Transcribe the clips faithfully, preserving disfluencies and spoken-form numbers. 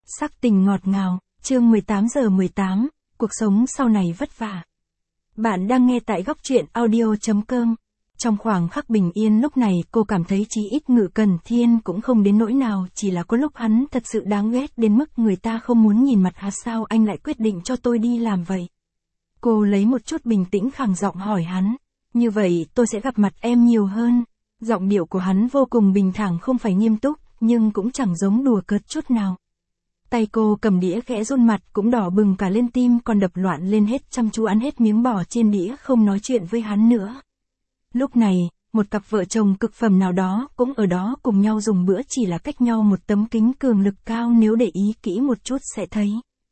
Sắc tình ngọt ngào, chương mười tám giờ mười tám, cuộc sống sau này vất vả. Bạn đang nghe tại góc truyện audio chấm com. Trong khoảng khắc bình yên lúc này cô cảm thấy chí ít Ngự Cẩn Thiên cũng không đến nỗi nào, chỉ là có lúc hắn thật sự đáng ghét đến mức người ta không muốn nhìn mặt hắn. Sao anh lại quyết định cho tôi đi làm vậy? Cô lấy một chút bình tĩnh khẳng giọng hỏi hắn. Như vậy tôi sẽ gặp mặt em nhiều hơn. Giọng điệu của hắn vô cùng bình thản, không phải nghiêm túc, nhưng cũng chẳng giống đùa cợt chút nào. Tay cô cầm đĩa khẽ run, mặt cũng đỏ bừng cả lên, tim còn đập loạn lên, hết chăm chú ăn hết miếng bò trên đĩa, không nói chuyện với hắn nữa. Lúc này, một cặp vợ chồng cực phẩm nào đó cũng ở đó cùng nhau dùng bữa, chỉ là cách nhau một tấm kính cường lực cao, nếu để ý kỹ một chút sẽ thấy.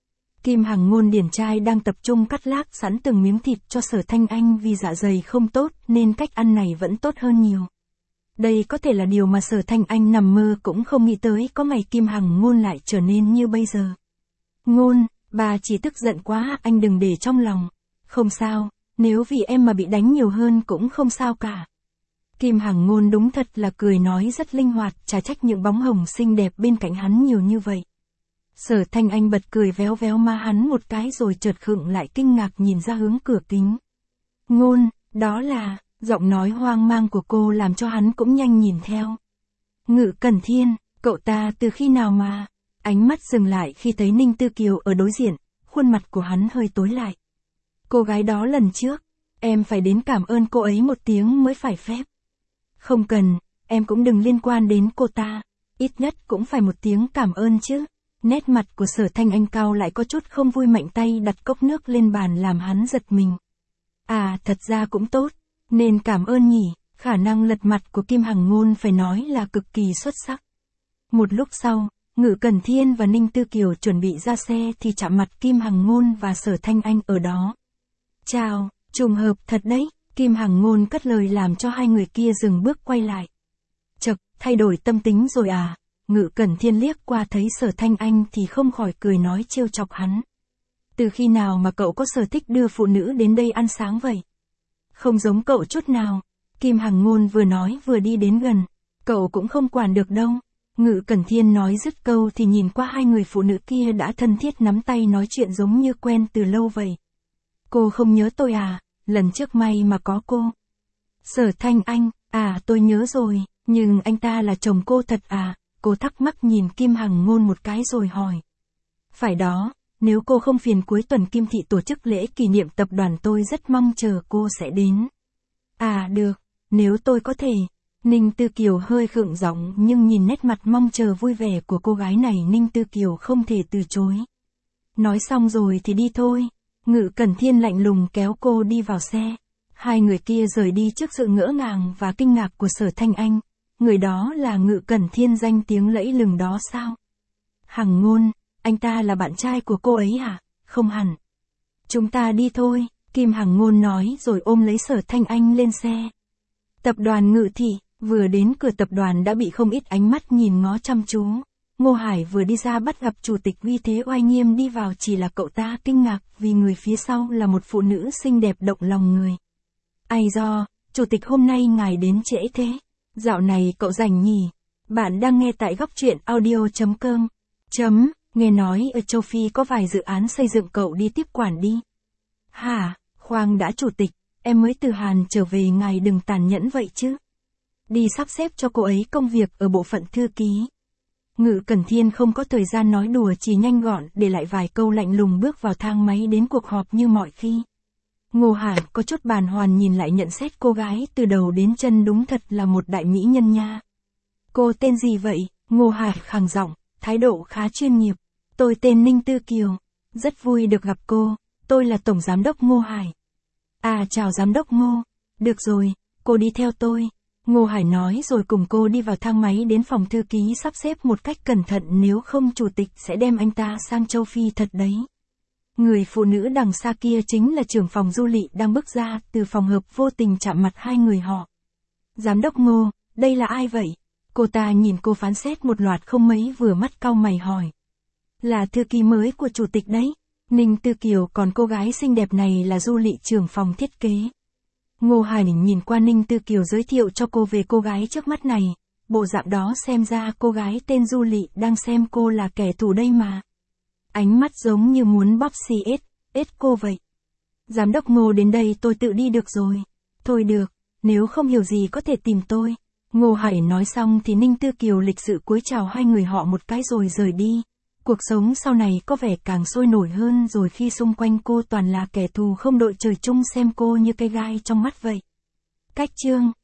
Kim Hằng Ngôn điển trai đang tập trung cắt lác sẵn từng miếng thịt cho Sở Thanh Anh, vì dạ dày không tốt nên cách ăn này vẫn tốt hơn nhiều. Đây có thể là điều mà Sở Thanh Anh nằm mơ cũng không nghĩ tới, có ngày Kim Hằng Ngôn lại trở nên như bây giờ. Ngôn, bà chỉ tức giận quá, anh đừng để trong lòng. Không sao, nếu vì em mà bị đánh nhiều hơn cũng không sao cả. Kim Hằng Ngôn đúng thật là cười nói rất linh hoạt, chả trách những bóng hồng xinh đẹp bên cạnh hắn nhiều như vậy. Sở Thanh Anh bật cười véo véo má hắn một cái rồi chợt khựng lại, kinh ngạc nhìn ra hướng cửa kính. Ngôn, đó là... Giọng nói hoang mang của cô làm cho hắn cũng nhanh nhìn theo. Ngự Cẩn Thiên, cậu ta từ khi nào mà... Ánh mắt dừng lại khi thấy Ninh Tư Kiều ở đối diện, khuôn mặt của hắn hơi tối lại. Cô gái đó lần trước, em phải đến cảm ơn cô ấy một tiếng mới phải phép. Không cần, em cũng đừng liên quan đến cô ta, ít nhất cũng phải một tiếng cảm ơn chứ. Nét mặt của Sở Thanh Anh cau lại, có chút không vui, mạnh tay đặt cốc nước lên bàn làm hắn giật mình. À, thật ra cũng tốt. Nên cảm ơn nhỉ. Khả năng lật mặt của Kim Hằng Ngôn phải nói là cực kỳ xuất sắc. Một lúc sau, Ngự Cẩn Thiên và Ninh Tư Kiều chuẩn bị ra xe thì chạm mặt Kim Hằng Ngôn và Sở Thanh Anh ở đó. Chào, trùng hợp thật đấy, Kim Hằng Ngôn cất lời làm cho hai người kia dừng bước quay lại. Chậc, thay đổi tâm tính rồi à? Ngự Cẩn Thiên liếc qua thấy Sở Thanh Anh thì không khỏi cười nói trêu chọc hắn. Từ khi nào mà cậu có sở thích đưa phụ nữ đến đây ăn sáng vậy? Không giống cậu chút nào. Kim Hằng Ngôn vừa nói vừa đi đến gần. Cậu cũng không quản được đâu. Ngự Cẩn Thiên nói dứt câu thì nhìn qua hai người phụ nữ kia đã thân thiết nắm tay nói chuyện giống như quen từ lâu vậy. Cô không nhớ tôi à? Lần trước may mà có cô. Sở Thanh Anh, à tôi nhớ rồi, nhưng anh ta là chồng cô thật à? Cô thắc mắc nhìn Kim Hằng Ngôn một cái rồi hỏi. Phải đó. Nếu cô không phiền, cuối tuần Kim Thị tổ chức lễ kỷ niệm tập đoàn, tôi rất mong chờ cô sẽ đến. À được, nếu tôi có thể. Ninh Tư Kiều hơi khựng giọng, nhưng nhìn nét mặt mong chờ vui vẻ của cô gái này, Ninh Tư Kiều không thể từ chối. Nói xong rồi thì đi thôi. Ngự Cẩn Thiên lạnh lùng kéo cô đi vào xe. Hai người kia rời đi trước sự ngỡ ngàng và kinh ngạc của Sở Thanh Anh. Người đó là Ngự Cẩn Thiên danh tiếng lẫy lừng đó sao? Hằng Ngôn. Anh ta là bạn trai của cô ấy à? Không hẳn. Chúng ta đi thôi, Kim Hằng Ngôn nói rồi ôm lấy Sở Thanh Anh lên xe. Tập đoàn Ngự Thị, vừa đến cửa tập đoàn đã bị không ít ánh mắt nhìn ngó chăm chú. Ngô Hải vừa đi ra bắt gặp chủ tịch uy thế oai nghiêm đi vào, chỉ là cậu ta kinh ngạc vì người phía sau là một phụ nữ xinh đẹp động lòng người. Ai do, chủ tịch hôm nay ngài đến trễ thế? Dạo này cậu rảnh nhỉ? Bạn đang nghe tại góc truyện audio chấm com. Chấm. Nghe nói ở châu Phi có vài dự án xây dựng, cậu đi tiếp quản đi. Hả, khoan đã chủ tịch, em mới từ Hàn trở về, ngài đừng tàn nhẫn vậy chứ. Đi sắp xếp cho cô ấy công việc ở bộ phận thư ký. Ngự Cẩn Thiên không có thời gian nói đùa, chỉ nhanh gọn để lại vài câu lạnh lùng bước vào thang máy đến cuộc họp như mọi khi. Ngô Hải có chút bàng hoàng nhìn lại nhận xét cô gái từ đầu đến chân, đúng thật là một đại mỹ nhân nha. Cô tên gì vậy? Ngô Hải khàn giọng, thái độ khá chuyên nghiệp. Tôi tên Ninh Tư Kiều. Rất vui được gặp cô. Tôi là Tổng Giám đốc Ngô Hải. À chào Giám đốc Ngô. Được rồi, cô đi theo tôi. Ngô Hải nói rồi cùng cô đi vào thang máy đến phòng thư ký, sắp xếp một cách cẩn thận, nếu không chủ tịch sẽ đem anh ta sang châu Phi thật đấy. Người phụ nữ đằng xa kia chính là trưởng phòng Du Lị đang bước ra từ phòng họp, vô tình chạm mặt hai người họ. Giám đốc Ngô, đây là ai vậy? Cô ta nhìn cô phán xét một loạt không mấy vừa mắt, cau mày hỏi. Là thư ký mới của chủ tịch đấy. Ninh Tư Kiều, còn cô gái xinh đẹp này là Du Lị, trưởng phòng thiết kế. Ngô Hải nhìn qua Ninh Tư Kiều giới thiệu cho cô về cô gái trước mắt này. Bộ dạng đó xem ra cô gái tên Du Lị đang xem cô là kẻ thù đây mà. Ánh mắt giống như muốn bóp xì ết, ết cô vậy. Giám đốc Ngô đến đây tôi tự đi được rồi. Thôi được, nếu không hiểu gì có thể tìm tôi. Ngô Hải nói xong thì Ninh Tư Kiều lịch sự cúi chào hai người họ một cái rồi rời đi. Cuộc sống sau này có vẻ càng sôi nổi hơn rồi khi xung quanh cô toàn là kẻ thù không đội trời chung xem cô như cây gai trong mắt vậy. Cách chương